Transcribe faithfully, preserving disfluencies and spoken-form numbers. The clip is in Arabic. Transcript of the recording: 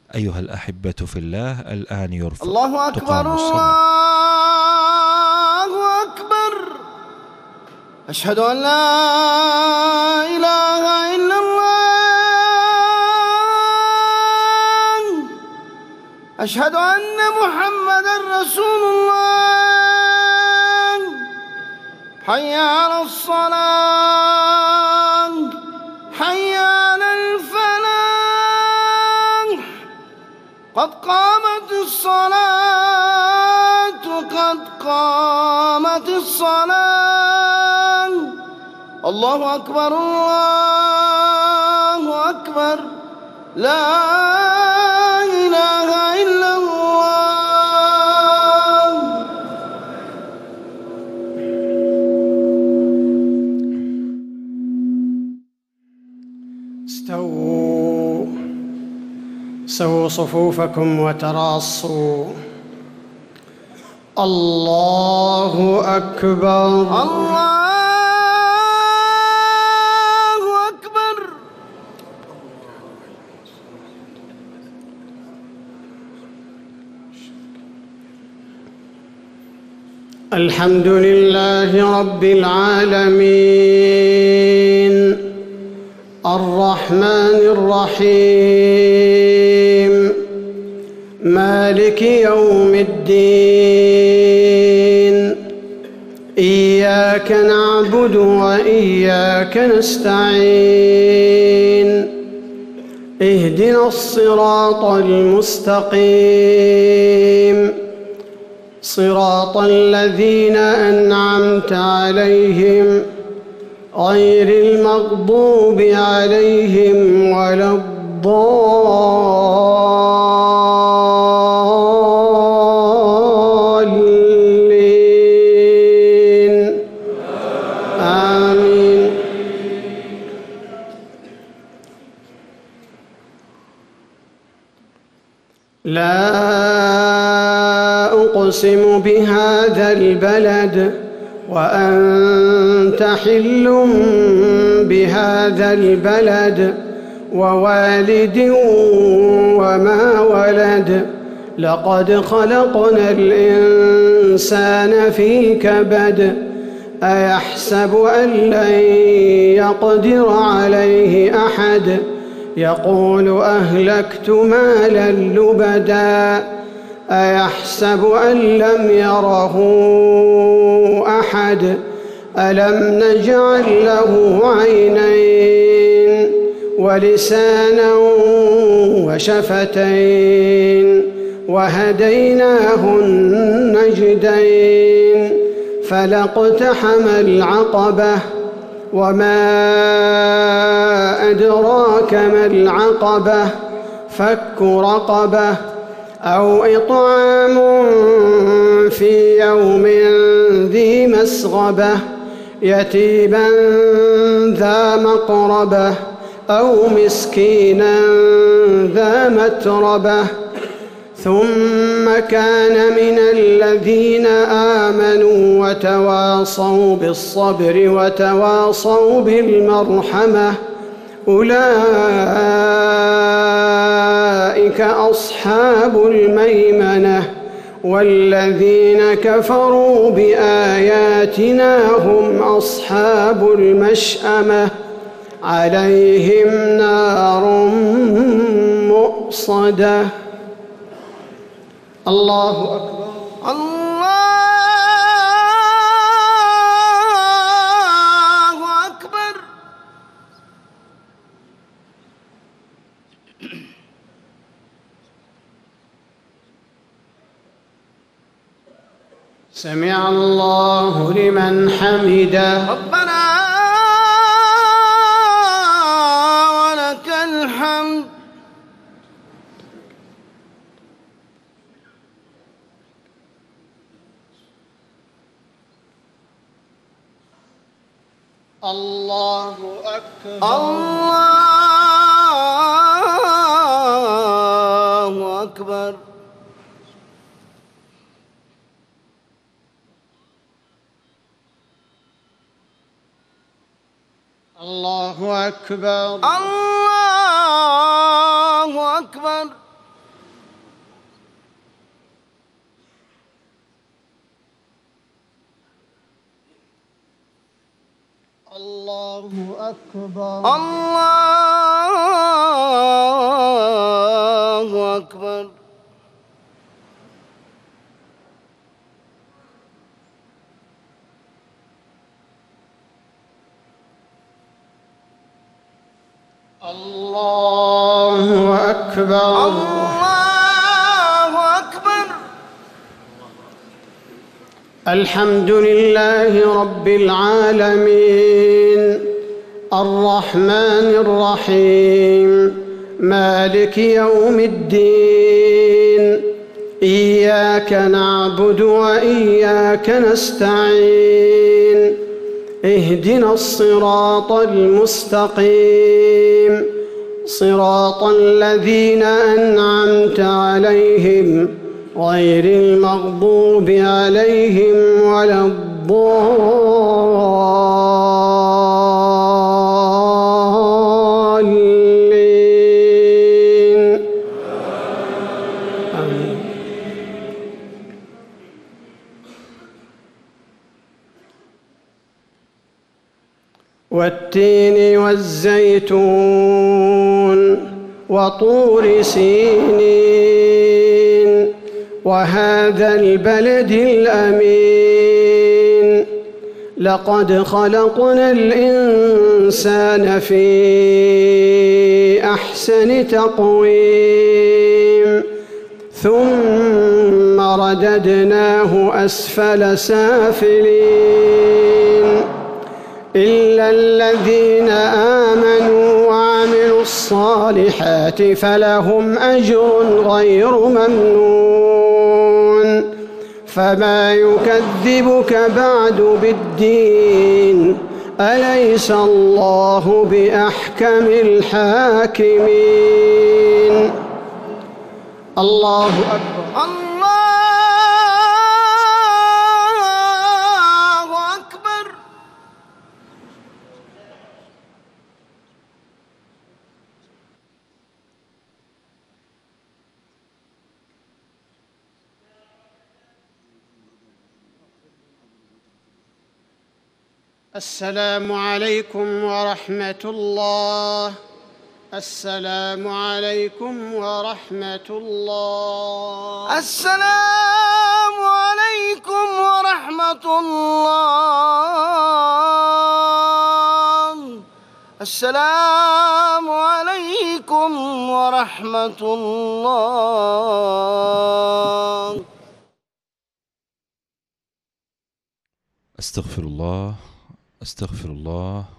أيها الأحبة في الله، الآن يرفع الله أكبر الله أكبر. أشهد أن لا إله إلا الله. أشهد أن محمدًا رسول الله. حي على الصلاة، حي على الفلاح. قد قامت الصلاة، قد قامت الصلاة. الله أكبر الله أكبر. لا إله إلا الله. استووا سووا صفوفكم وتراصوا. الله أكبر الله أكبر. الحمد لله رب العالمين، الرحمن الرحيم، مالك يوم الدين. إياك نعبد وإياك نستعين. اهدنا الصراط المستقيم، صراط الذين أنعمت عليهم غير المغضوب عليهم ولا الضالين. آمين. لا أقسم بهذا البلد وأنت حل بهذا البلد ووالد وما ولد. لقد خلقنا الإنسان في كبد. أيحسب أن لن يقدر عليه أحد. يقول أهلكت مالا لبدا. أيحسب أن لم يره أحد. ألم نجعل له عينين ولسانا وشفتين وهديناه النجدين. فلاقتحم العقبة وما أدراك ما العقبة. فك رقبة أو إطعام في يوم ذي مسغبة يتيما ذا مقربة أو مسكينا ذا متربة. ثم كان من الذين آمنوا وتواصوا بالصبر وتواصوا بالمرحمة. أولئك أصحاب الميمنة. والذين كفروا بآياتنا هم أصحاب المشأمة. عليهم نار مؤصدة. الله أكبر الله أكبر. سمع الله لمن حمده. ربنا ولك الحمد. الله أكبر الله أكبر. الله أكبر الله أكبر. الله أكبر. الله أكبر. الله أكبر. الله أكبر. الحمد لله رب العالمين الرحمن الرحيم مالك يوم الدين إياك نعبد وإياك نستعين اهدنا الصراط المستقيم صراط الذين أنعمت عليهم غير المغضوب عليهم ولا الضالين. آمين. والتين والزيتون وطور سينين وهذا البلد الأمين لقد خلقنا الإنسان في أحسن تقويم ثم رددناه أسفل سافلين إلا الذين آمنوا وعملوا الصالحات فلهم أجر غير ممنون. فما يكذبك بعد بالدين أليس الله بأحكم الحاكمين. الله أكبر. الله أكبر. السلام عليكم ورحمة الله. السلام عليكم ورحمة الله. السلام عليكم ورحمة الله. السلام عليكم ورحمة الله. أستغفر الله أستغفر الله